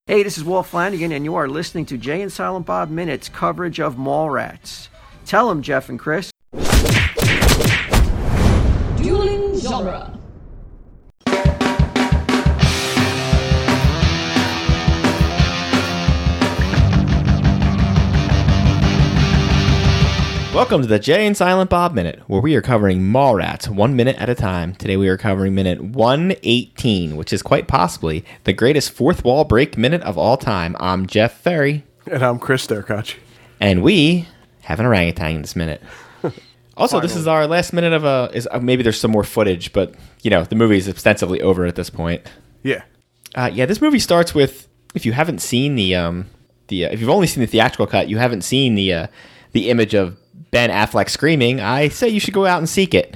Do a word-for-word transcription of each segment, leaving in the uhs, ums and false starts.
Hey, this is Walt Flanagan, and you are listening to Jay and Silent Bob Minute's coverage of Mallrats. Tell them, Jeff and Chris. Dueling genre. Welcome to the Jay and Silent Bob Minute, where we are covering Mallrats one minute at a time. Today we are covering minute one eighteen, which is quite possibly the greatest fourth wall break minute of all time. I'm Jeff Ferry. And I'm Chris Derkach. And we have an orangutan in this minute. Also, Finally. This is our last minute of a... Is, uh, maybe there's some more footage, but, you know, the movie is ostensibly over at this point. Yeah. Uh, yeah, this movie starts with... If you haven't seen the... um the uh, If you've only seen the theatrical cut, you haven't seen the uh, the image of Ben Affleck screaming, I say you should go out and seek it.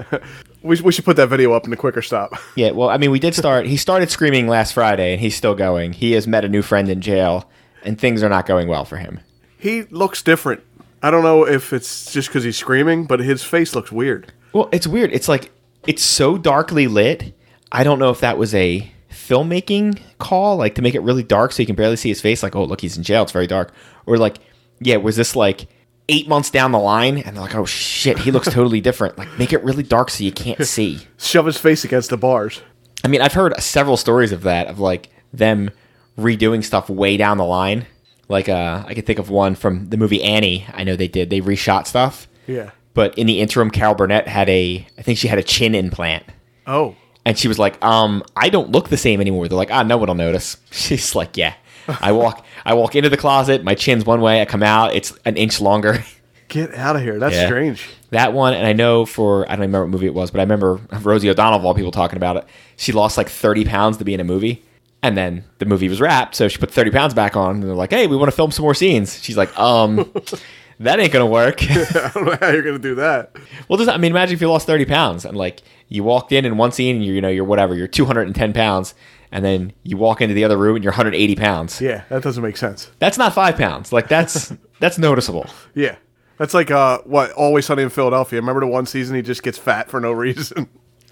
we, we should put that video up in the quicker stop. Yeah, well, I mean, we did start... He started screaming last Friday, and he's still going. He has met a new friend in jail, and things are not going well for him. He looks different. I don't know if it's just because he's screaming, but his face looks weird. Well, it's weird. It's like, it's so darkly lit. I don't know if that was a filmmaking call, like to make it really dark so you can barely see his face. Like, oh, look, he's in jail. It's very dark. Or like, yeah, was this like eight months down the line? And they're like, oh, shit, he looks totally different. Like, make it really dark so you can't see. Shove his face against the bars. I mean, I've heard several stories of that, of like them redoing stuff way down the line. Like, uh, I could think of one from the movie Annie. I know they did. They reshot stuff. Yeah. But in the interim, Carol Burnett had a, I think she had a chin implant. Oh. And she was like, um, I don't look the same anymore. They're like, ah, no one will notice. She's like, yeah. I walk I walk into the closet, my chin's one way, I come out, it's an inch longer. Get out of here. That's Yeah. strange. That one, and I know for, I don't remember what movie it was, but I remember Rosie O'Donnell, of all people, talking about it. She lost like thirty pounds to be in a movie. And then the movie was wrapped, so she put thirty pounds back on, and they're like, hey, we want to film some more scenes. She's like, um, that ain't going to work. I don't know how you're going to do that. Well, does I mean, imagine if you lost thirty pounds, and like, you walked in in one scene, and you're, you know, you're whatever, you're two hundred ten pounds, and then you walk into the other room, and you're one hundred eighty pounds. Yeah, that doesn't make sense. That's not five pounds. Like, that's that's noticeable. Yeah. That's like, uh, what, Always Sunny in Philadelphia. Remember the one season he just gets fat for no reason?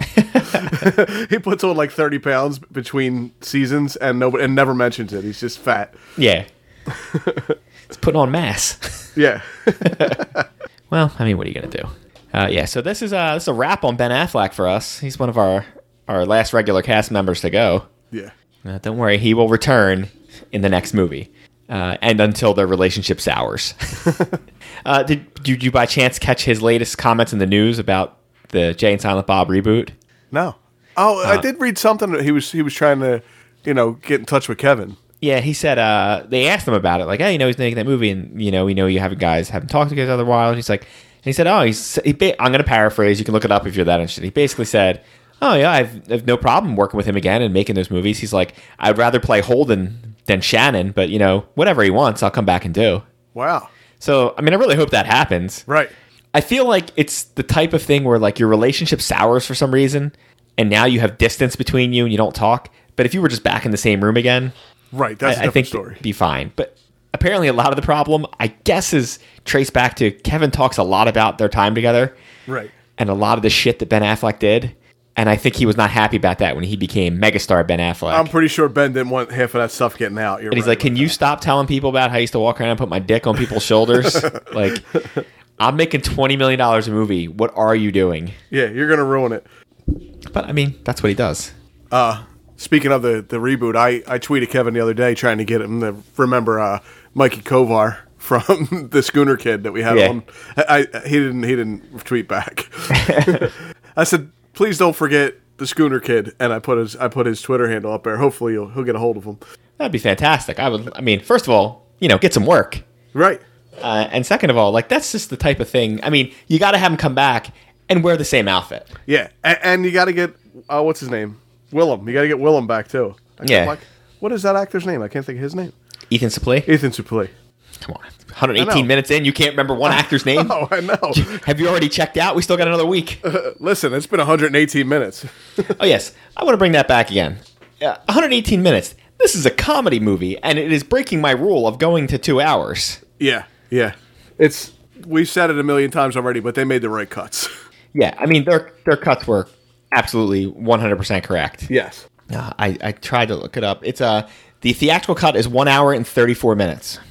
He puts on like thirty pounds between seasons and nobody and never mentions it. He's just fat. Yeah. It's putting on mass. Yeah. Well, I mean, what are you going to do? Uh, yeah, so this is, uh, this is a wrap on Ben Affleck for us. He's one of our, our last regular cast members to go. Yeah. Uh, don't worry, he will return in the next movie. Uh, and until their relationship sours. uh, did, did you by chance catch his latest comments in the news about the Jay and Silent Bob reboot? No. Oh, Uh, I did read something that he was he was trying to, you know, get in touch with Kevin. Yeah, he said, uh, they asked him about it, like, hey, you know, he's making that movie, and, you know, we know you haven't guys haven't talked to each other in a while. And he's like, and he said, oh, he's, he ba- I'm going to paraphrase, you can look it up if you're that interested. He basically said, oh, yeah, I've, I've no problem working with him again and making those movies. He's like, I'd rather play Holden than Shannon, but, you know, whatever he wants, I'll come back and do. Wow. So, I mean, I really hope that happens. Right. I feel like it's the type of thing where, like, your relationship sours for some reason, and now you have distance between you and you don't talk. But if you were just back in the same room again, Right. That's a I, I different think story. it'd be fine. But apparently a lot of the problem, I guess, is traced back to Kevin talks a lot about their time together. Right. And a lot of the shit that Ben Affleck did. And I think he was not happy about that when he became megastar Ben Affleck. I'm pretty sure Ben didn't want half of that stuff getting out. You're and he's right like, can about you that. stop telling people about how I used to walk around and put my dick on people's shoulders? Like, I'm making twenty million dollars a movie. What are you doing? Yeah, you're going to ruin it. But, I mean, that's what he does. Uh, speaking of the, the reboot, I, I tweeted Kevin the other day trying to get him to remember uh, Mikey Kovar from the Schooner Kid that we had Yeah. on. I, I he didn't he didn't tweet back. I said, please don't forget the Schooner Kid, and I put his I put his Twitter handle up there. Hopefully he'll he'll get a hold of him. That'd be fantastic. I would. I mean, first of all, you know, get some work. Right. Uh, and second of all, like, that's just the type of thing. I mean, you got to have him come back and wear the same outfit. Yeah, and, and you got to get uh, what's his name, Willem. You got to get Willem back too. I can't Yeah. Like, what is that actor's name? I can't think of his name. Ethan Suplee? Ethan Suplee. Come on. one hundred I know. eighteen minutes in, you can't remember one actor's name? Oh, I know. Have you already checked out? We still got another week. Listen, it's been one hundred eighteen minutes. Oh, yes. I want to bring that back again. Uh, one hundred eighteen minutes. This is a comedy movie, and it is breaking my rule of going to two hours. Yeah, yeah. It's we've said it a million times already, but they made the right cuts. Yeah, I mean, their their cuts were absolutely one hundred percent correct. Yes. Uh, I, I tried to look it up. It's uh, The theatrical cut is one hour and thirty-four minutes.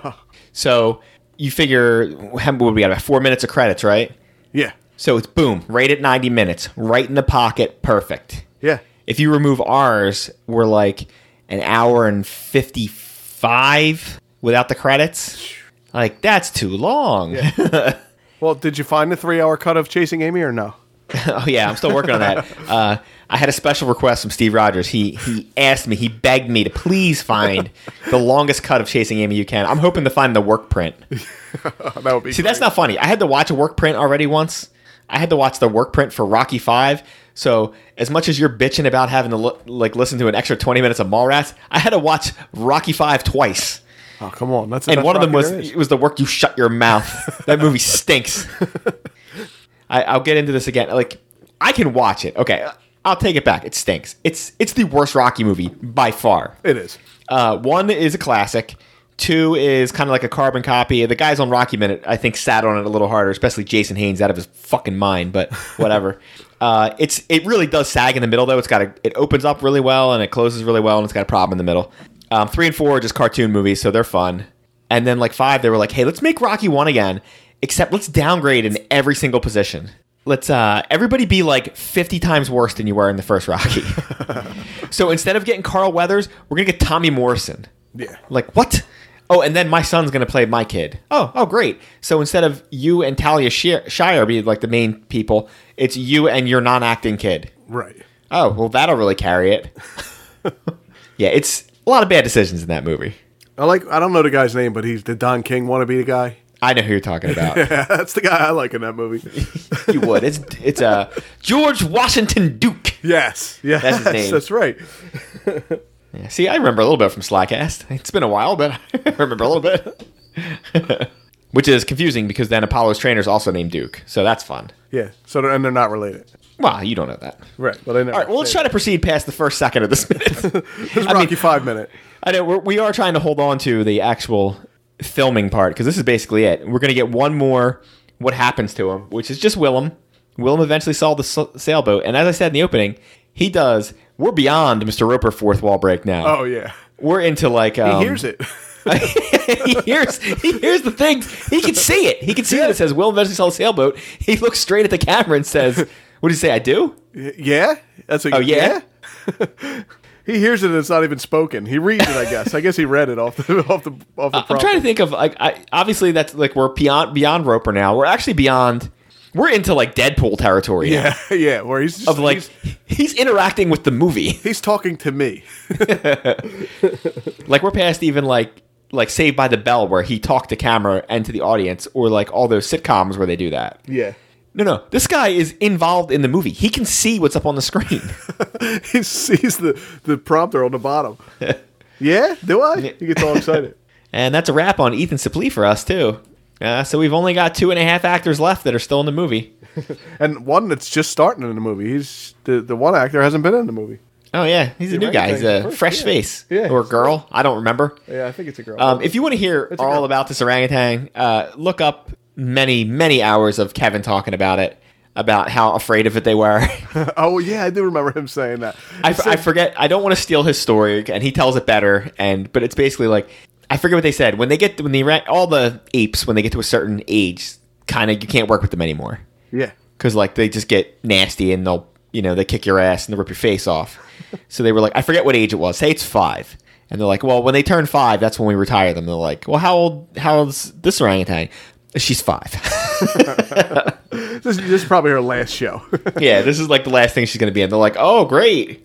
So you figure, how- what we got, about four minutes of credits, right? Yeah. So it's boom, right at ninety minutes, right in the pocket, perfect. Yeah. If you remove ours, we're like an hour and fifty-five without the credits. Like, that's too long. Yeah. Well, did you find the three-hour cut of Chasing Amy or no? Oh, yeah, I'm still working on that. Uh, I had a special request from Steve Rogers. He he asked me, he begged me to please find the longest cut of Chasing Amy you can. I'm hoping to find the work print. That would be See, great. that's not funny. I had to watch a work print already once. I had to watch the work print for Rocky five. So as much as you're bitching about having to lo- like listen to an extra twenty minutes of Mallrats, I had to watch Rocky five twice. Oh, come on. That's And that's one of them Rocky was there is. it was the work you shut your mouth. That movie stinks. I, I'll get into this again. Like, I can watch it. Okay, I'll take it back. It stinks. It's it's the worst Rocky movie by far. It is. Uh, one is a classic. Two is kind of like a carbon copy. The guys on Rocky Minute, I think, sat on it a little harder, especially Jason Haynes, out of his fucking mind. But whatever. uh, it's it really does sag in the middle, though. It's got a it opens up really well and it closes really well, and it's got a problem in the middle. Um, three and four are just cartoon movies, so they're fun. And then like five, they were like, hey, let's make Rocky one again, except let's downgrade in every single position. Let's uh, everybody be like fifty times worse than you were in the first Rocky. So instead of getting Carl Weathers, we're gonna get Tommy Morrison. Yeah. Like, what? Oh, and then my son's going to play my kid. Oh, oh, great. So instead of you and Talia Shire Shire be like the main people, it's you and your non-acting kid. Right. Oh, well, that'll really carry it. Yeah, it's a lot of bad decisions in that movie. I like. I don't know the guy's name, but he's the Don King wannabe the guy. I know who you're talking about. Yeah, that's the guy I like in that movie. You would. It's it's uh, George Washington Duke. Yes. Yeah. That's his name. That's right. Yeah, see, I remember a little bit from Slycast. It's been a while, but I remember a little bit. Which is confusing because then Apollo's trainer is also named Duke, so that's fun. Yeah. So they're, and they're not related. Well, you don't know that. Right. But I never. All right, well, let's try to proceed past the first second of this minute. This is I Rocky mean- Five minute. I know we're, we are trying to hold on to the actual filming part because this is basically it. We're going to get one more what happens to him, which is just Willem. Willem eventually saw the s- sailboat, and as I said in the opening, he does. We're beyond Mister Roper fourth wall break now. Oh yeah. We're into like um, He hears it. he hears he hears the things. He can see it. He can see that it says Willem eventually saw the sailboat. He looks straight at the camera and says, "What did he say? I do." Yeah. That's a, Oh yeah. He hears it and it's not even spoken. He reads it, I guess. I guess he read it off the off the off the. I'm trying to think of like I, obviously that's like we're beyond beyond Roper now. We're actually beyond. We're into like Deadpool territory. now. Yeah, yeah. Where he's just, Of like he's, he's interacting with the movie. he's talking to me. Like we're past even like like Saved by the Bell where he talked to camera and to the audience, or like all those sitcoms where they do that. Yeah. No, no, this guy is involved in the movie. He can see what's up on the screen. He sees the the prompter on the bottom. Yeah. Do I? He gets all excited. And that's a wrap on Ethan Suplee for us too. Uh, so we've only got two and a half actors left that are still in the movie. And one that's just starting in the movie. He's the the one actor hasn't been in the movie. Oh yeah, he's a new guy. He's a fresh Yeah. face, Yeah. or girl. I don't remember. Yeah, I think it's a girl. Um, if you want to hear It's a all girl. about this orangutan, uh, look up many, many hours of Kevin talking about it, about how afraid of it they were. Oh yeah, I do remember him saying that. I, He f- I said- forget. I don't want to steal his story, and he tells it better. And but it's basically like I forget what they said when they get when the ora- all the apes when they get to a certain age, kind of you can't work with them anymore Yeah. because like they just get nasty and they'll you know they kick your ass and they rip your face off. So they were like, I forget what age it was. Say it's five. And they're like, well, when they turn five, that's when we retire them. They're like, well, how old? How old's this orangutan? She's five. This, this is probably her last show. Yeah, this is like the last thing she's going to be in. They're like, oh, great.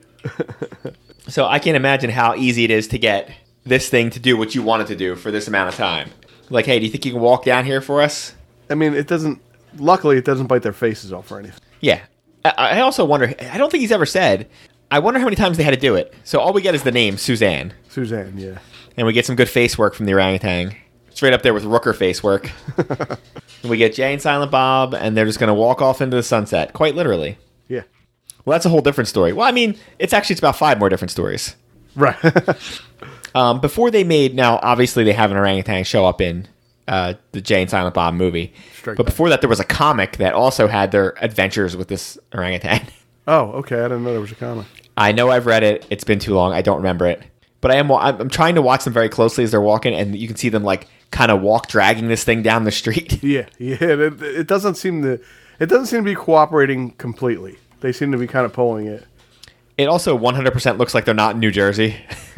So I can't imagine how easy it is to get this thing to do what you want it to do for this amount of time. Like, hey, do you think you can walk down here for us? I mean, it doesn't. Luckily, it doesn't bite their faces off or anything. Yeah. I, I also wonder, I don't think he's ever said, I wonder how many times they had to do it. So all we get is the name, Suzanne. Suzanne, yeah. And we get some good face work from the orangutan. Straight up there with Rooker face work. And we get Jay and Silent Bob, and they're just going to walk off into the sunset, quite literally. Yeah. Well, that's a whole different story. Well, I mean, it's actually it's about five more different stories. Right. Um, before they made, now obviously they have an orangutan show up in uh, the Jay and Silent Bob movie. Straight But back. before that, there was a comic that also had their adventures with this orangutan. Oh, okay. I didn't know there was a comic. I know I've read it. It's been too long. I don't remember it. but I am wa- I'm I'm trying to watch them very closely as they're walking, and you can see them like kind of walk dragging this thing down the street. Yeah, yeah. It, it doesn't seem to. It doesn't seem to be cooperating completely. They seem to be kind of pulling it. It also one hundred percent looks like they're not in New Jersey.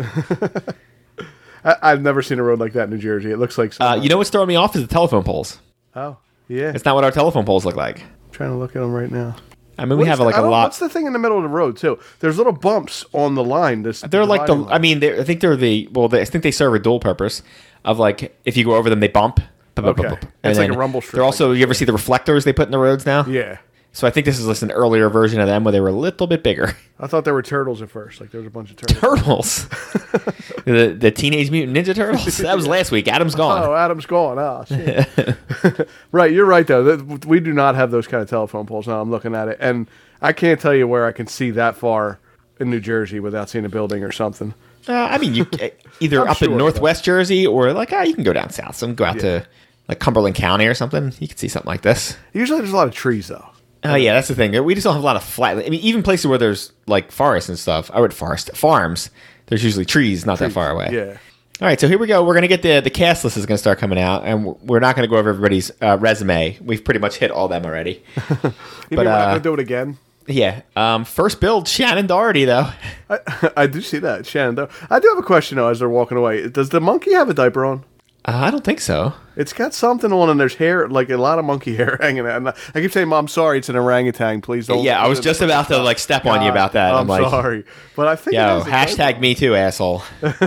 I, I've never seen a road like that in New Jersey. It looks like. Uh, you know what's throwing me off is the telephone poles. Oh, yeah. It's not what our telephone poles look like. I'm trying to look at them right now. I mean, we What have is like the- I a don't- lot. What's the thing in the middle of the road too? There's little bumps on the line. This They're like the. dividing I line. mean, they're- I think they're the. Well, they, I think they serve a dual purpose of like if you go over them, they bump. Okay. And It's like then a rumble strip, They're also. You ever see the reflectors they put in the roads now? Yeah. So I think this is just an earlier version of them where they were a little bit bigger. I thought there were turtles at first. Like there was a bunch of turtles. Turtles. the the Teenage Mutant Ninja Turtles. That was last week. Adam's gone. Oh, Adam's gone. Ah, shit. Right, you're right though. That- We do not have those kind of telephone poles. Now I'm looking at it, and I can't tell you where I can see that far in New Jersey without seeing a building or something. Uh, I mean, you either I'm up sure, in Northwest Jersey or like ah, you can go down south. So go out Yeah. to like Cumberland County or something. You can see something like this. Usually, there's a lot of trees though. Oh yeah, that's the thing. We just don't have a lot of flat. I mean, even places where there's like forests and stuff. I would forest farms. There's usually trees not that far away. Yeah. All right, so here we go. We're gonna get the the cast list is gonna start coming out, and we're not gonna go over everybody's uh, resume. We've pretty much hit all them already. You But, mean we're not uh, gonna do it again? Yeah. Um, first build, Shannon Doherty though. I, I do see that, Shannon. Though I do have a question though. As they're walking away, does the monkey have a diaper on? Uh, I don't think so. It's got something on, and there's hair, like a lot of monkey hair hanging out. And I I keep saying, "Mom, sorry, it's an orangutan. Please don't." Yeah, I was just about to like step on you about that. I'm, I'm like, sorry, but I think it yo, has a diaper. hashtag me too, asshole.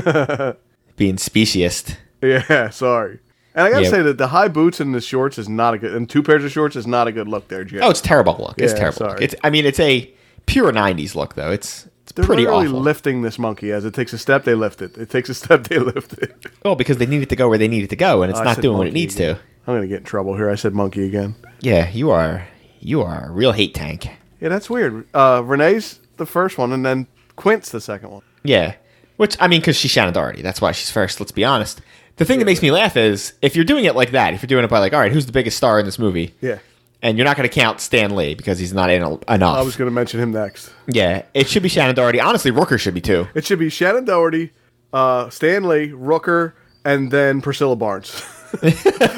Being speciest. Yeah, sorry. And I gotta Yeah. say that the high boots and the shorts is not a good, and two pairs of shorts is not a good look there, Jay. Oh, it's terrible look. It's Yeah, terrible. Look. sorry. It's. I mean, it's a pure nineties look though. It's it's They're pretty literally awful. lifting this monkey. As it takes a step, they lift it. It takes a step, they lift it. Well, because they need it to go where they need it to go, and it's I not said doing what it monkey needs again. to. I'm gonna get in trouble here. I said monkey again. Yeah, you are. You are a real hate tank. Yeah, that's weird. Uh, Renee's the first one, and then Quint's the second one. Yeah. Which, I mean, because she's Shannon Doherty. That's why she's first, let's be honest. The thing that makes me laugh is, if you're doing it like that, if you're doing it by like, all right, who's the biggest star in this movie? Yeah. And you're not going to count Stan Lee because he's not in a- enough. I was gonna mention him next. Yeah, it should be Shannon Doherty. Honestly, Rooker should be too. It should be Shannon Doherty, uh, Stan Lee, Rooker, and then Priscilla Barnes. Yeah,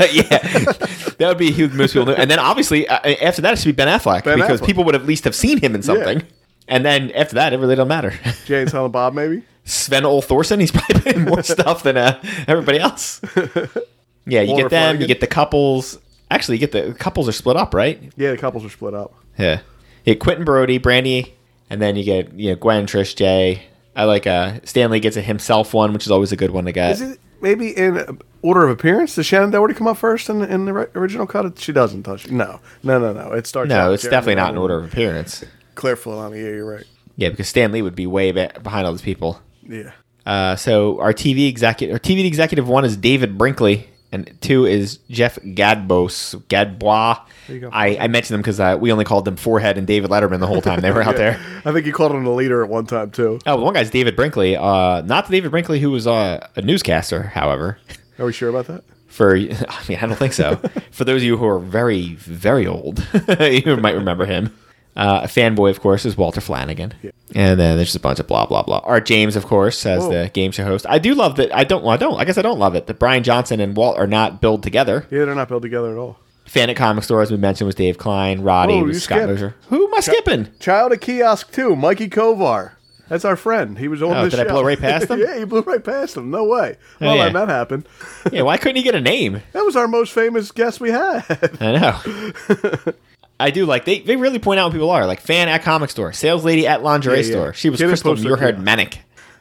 that would be a huge most people knew. And then obviously, uh, after that, it should be Ben Affleck Ben because Affleck. people would at least have seen him in something. Yeah. And then after that, it really don't matter. Jay and Silent Bob, maybe. Sven Ole Thorson, he's probably been in more stuff than uh, everybody else. Yeah, you Walter get them, Flanagan. you get the couples. Actually, you get the couples are split up, right? Yeah, the couples are split up. Yeah. You get Quentin Brody, Brandy, and then you get you know Gwen, Trish, Jay. I like uh Stanley gets a himself one, which is always a good one to get. Is it maybe in order of appearance? Does Shannon Doherty come up first in, in the ri- original cut? She doesn't touch. No, no, no, no. It starts. No, out it's Jeremy definitely not in Renner, order of appearance. Claire Filani. Yeah, you're right. Yeah, because Stan Lee would be way ba- behind all these people. Yeah. Uh, so our T V executive, our T V executive one is David Brinkley, and two is Jeff Gadbos, Gadbois. There you go. I, I mentioned them because uh, we only called them Forehead and David Letterman the whole time they were out there. I think you called him the leader at one time too. Oh, one guy's David Brinkley. Uh, not the David Brinkley who was uh, a newscaster, however. Are we sure about that? For I mean, I don't think so. For those of you who are very, very old, you might remember him. Uh, a fanboy, of course, is Walter Flanagan. Yeah. And then there's just a bunch of blah, blah, blah. Art James, of course, as Whoa. the game show host. I do love that. I don't, well, I don't, I guess I don't love it that Brian Johnson and Walt are not billed together. Yeah, they're not built together at all. Fan at Comic Store, as we mentioned, was Dave Klein. Roddy Whoa, you was Scott skipped. Mosier. Who am I skipping? Child of Kiosk two, Mikey Kovar. That's our friend. He was on Oh, this did I show. blow right past him? Yeah, you blew right past him. No way. Oh, Well, yeah. then that happened. Yeah, why couldn't he get a name? That was our most famous guest we had. I know. I do like they, they really point out what people are like fan at comic store, sales lady at lingerie Yeah, yeah. store. She was Get it Crystal posted, Muirhead yeah. Manic.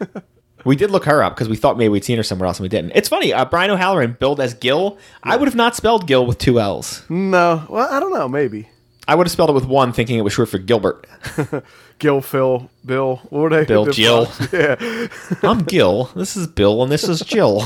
We did look her up because we thought maybe we'd seen her somewhere else and we didn't. It's funny. Uh, Brian O'Halloran billed as Gil. I would have not spelled Gil with two L's. No. Well, I don't know. Maybe. I would have spelled it with one, thinking it was short for Gilbert. Gil, Phil, Bill. What were they? Bill, The Jill. Fox. Yeah. I'm Gil. This is Bill, and this is Jill.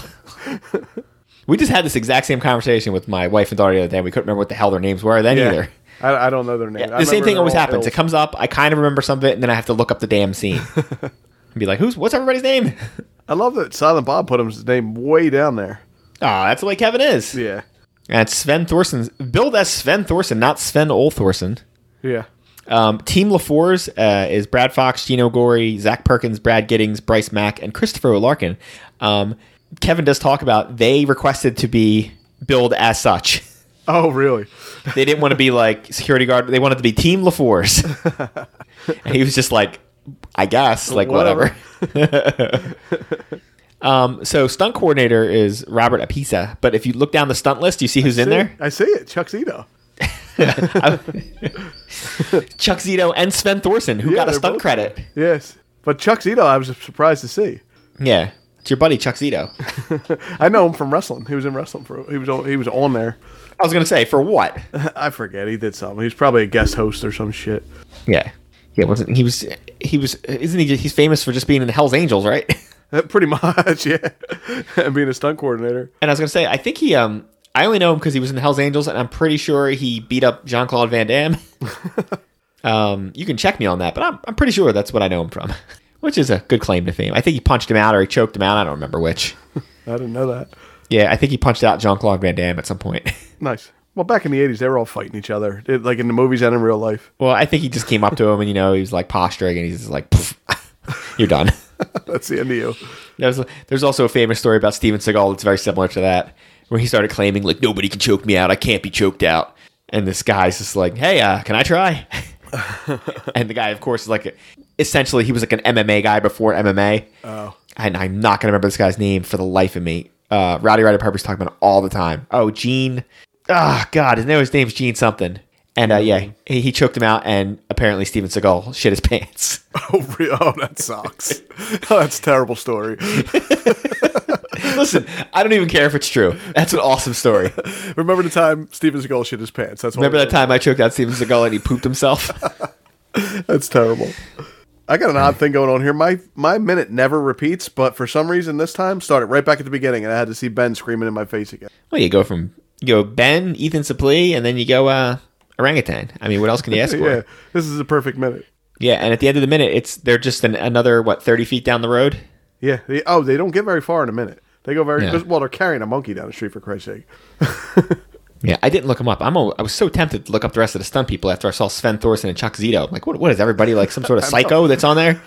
We just had this exact same conversation with my wife and daughter the other day. And we couldn't remember what the hell their names were then Yeah. either. I, I don't know their names. Yeah, I the same remember thing they're always all happens. It Bills. comes up, I kind of remember some of it, and then I have to look up the damn scene. And be like, who's what's everybody's name? I love that Silent Bob put his name way down there. Oh, that's the way Kevin is. Yeah. And it's Sven Thorson. Billed as Sven Thorson, not Sven Ole Thorson. Yeah. Um, Team LaFours uh, is Brad Fox, Gino Gorey, Zach Perkins, Brad Giddings, Bryce Mack, and Christopher O'Larkin. Um, Kevin does talk about they requested to be billed as such. Oh, really? They didn't want to be like security guard. They wanted to be Team LaFours. And he was just like, I guess, like whatever. whatever. um, so stunt coordinator is Robert Apisa. But if you look down the stunt list, you see who's I in see, there? I see it. Chuck Zito. Chuck Zito and Sven Thorson, who Yeah, got a they're stunt both- credit. Yes. But Chuck Zito, I was surprised to see. Yeah. It's your buddy, Chuck Zito. I know him from wrestling. He was in wrestling for. He was on, he was on there. I was going to say, for what? I forget. He did something. He was probably a guest host or some shit. Yeah. Yeah, wasn't he was he was isn't he he's famous for just being in the Hell's Angels, right? Uh, Pretty much, yeah. And being a stunt coordinator. And I was going to say, I think he um I only know him because he was in the Hell's Angels, and I'm pretty sure he beat up Jean-Claude Van Damme. um, you can check me on that, but I'm I'm pretty sure that's what I know him from, which is a good claim to fame. I think he punched him out or he choked him out. I don't remember which. I didn't know that. Yeah, I think he punched out Jean-Claude Van Damme at some point. Nice. Well, back in the eighties, they were all fighting each other, It- like in the movies and in real life. Well, I think he just came up to him and, you know, he was like posturing and he's just like, "Pff, you're done. That's the end of you. There's, there's also a famous story about Steven Seagal that's very similar to that, where he started claiming, like, nobody can choke me out. I can't be choked out. And this guy's just like, hey, uh, can I try? And the guy, of course, is like, essentially, he was like an M M A guy before M M A. Oh. And I'm not going to remember this guy's name for the life of me. Uh, Rowdy Ryder Piper's talking about it all the time. Oh, Gene. Oh, God. His, name, his name's Gene something. And uh, yeah, he, he choked him out, and apparently Steven Seagal shit his pants. Oh, re- oh that sucks. Oh, that's a terrible story. Listen, I don't even care if it's true. That's an awesome story. Remember the time Steven Seagal shit his pants? That's Remember that time I choked out Steven Seagal and he pooped himself? That's terrible. I got an odd thing going on here. My my minute never repeats, but for some reason this time started right back at the beginning, and I had to see Ben screaming in my face again. Well, you go from you go Ben, Ethan Suplee, and then you go uh, orangutan. I mean, what else can you ask for? Yeah, this is a perfect minute. Yeah, and at the end of the minute, it's they're just an, another what thirty feet down the road. Yeah. They, oh, they don't get very far in a minute. They go very Yeah. well. They're carrying a monkey down the street for Christ's sake. Yeah, I didn't look them up. I'm a, I was so tempted to look up the rest of the stunt people after I saw Sven Thorson and Chuck Zito. I'm like, what? What is everybody like? Some sort of psycho that's on there?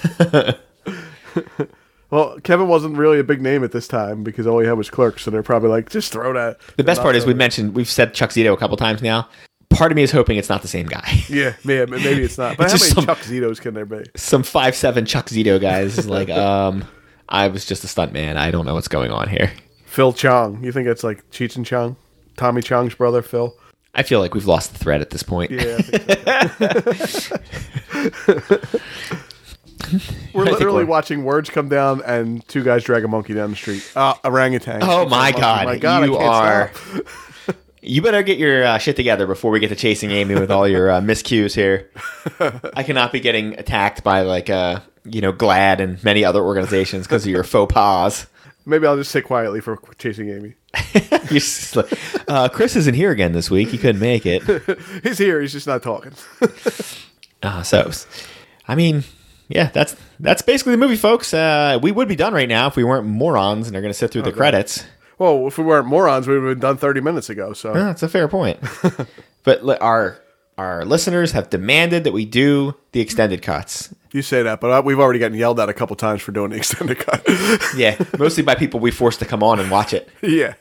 Well, Kevin wasn't really a big name at this time because all he had was Clerks, so they're probably like, just throw that. The best Not part is throw we it. mentioned we've said Chuck Zito a couple times now. Part of me is hoping it's not the same guy. Yeah, yeah, maybe it's not. But It's how just many some- Chuck Zitos can there be? Some five seven Chuck Zito guys is like, um, I was just a stunt man. I don't know what's going on here. Phil Chong. You think it's like Cheech and Chong? Tommy Chong's brother, Phil? I feel like we've lost the thread at this point. Yeah. I think so. We're I think literally we're- watching words come down and two guys drag a monkey down the street. Uh, orangutan. Oh my Monkey. god, my god, you I can't are. stop. You better get your uh, shit together before we get to chasing Amy with all your uh, miscues here. I cannot be getting attacked by like uh, you know GLAAD and many other organizations because of your faux pas. Maybe I'll just sit quietly for chasing Amy. You're just like, uh, Chris isn't here again this week. He couldn't make it. He's here. He's just not talking. Uh, so, I mean, yeah, that's that's basically the movie, folks. Uh, we would be done right now if we weren't morons and are going to sit through the credits. Well, if we weren't morons, we would have been done thirty minutes ago. So Uh, that's a fair point. But li- our our listeners have demanded that we do the extended cuts. you say that, but uh, we've already gotten yelled at a couple times for doing the extended cut. Yeah, mostly by people we forced to come on and watch it. Yeah.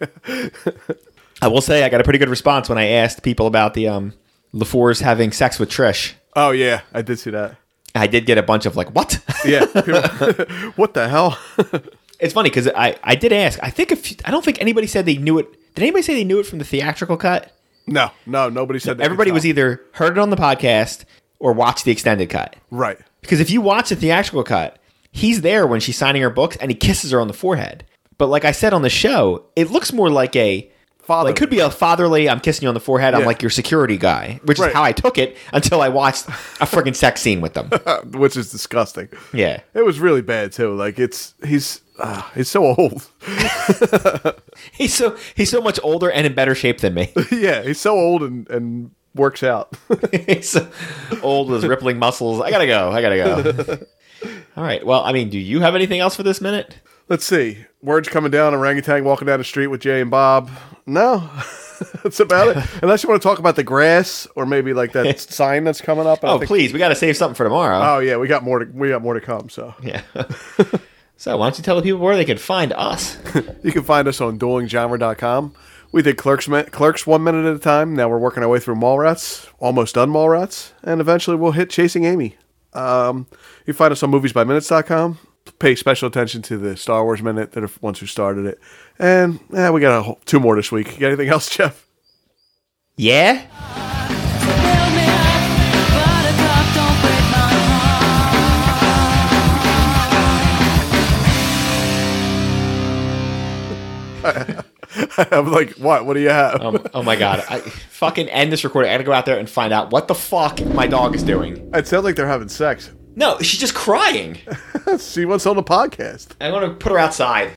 I will say I got a pretty good response when I asked people about the um LaFours having sex with Trish. Oh yeah, I did see that. I did get a bunch of like, what? Yeah. People- what the hell? It's funny because I, I did ask. I think if I don't think anybody said they knew it. Did anybody say they knew it from the theatrical cut? No, no, nobody said that. Everybody was either heard it on the podcast or watched the extended cut. right. Because if you watch the theatrical cut, he's there when she's signing her books and he kisses her on the forehead. But like I said on the show, it looks more like a Father. like could be a fatherly. I'm kissing you on the forehead. I'm Yeah. like your security guy, which Right. is how I took it until I watched a friggin' sex scene with them. Which is disgusting. Yeah, It was really bad too. Like it's he's uh, he's so old. he's so he's so much older and in better shape than me. Yeah, he's so old and and works out. He's so old with his rippling muscles. I gotta go. I gotta go. All right. Well, I mean, do you have anything else for this minute? Let's see. Words coming down. Orangutan walking down the street with Jay and Bob. No. That's about it. Unless you want to talk about the grass or maybe like that sign that's coming up. I Oh, think- please, we got to save something for tomorrow. Oh yeah, we got more to we got more to come. So Yeah. So why don't you tell the people where they can find us? you can find us on dueling genre dot com. We did Clerks mi- Clerks one minute at a time. Now we're working our way through Mallrats, almost done Mallrats, and eventually we'll hit Chasing Amy. Um, you can find us on movies by minutes dot com. Pay special attention to the Star Wars Minute, that are ones who started it. And eh, we got a whole, two more this week. You got anything else, Jeff? Yeah? I'm like, what? What do you have? Um, oh my god. I fucking end this recording. I gotta go out there and find out what the fuck my dog is doing. It sounds like they're having sex. No, she's just crying. See what's on the podcast. I want to put her outside.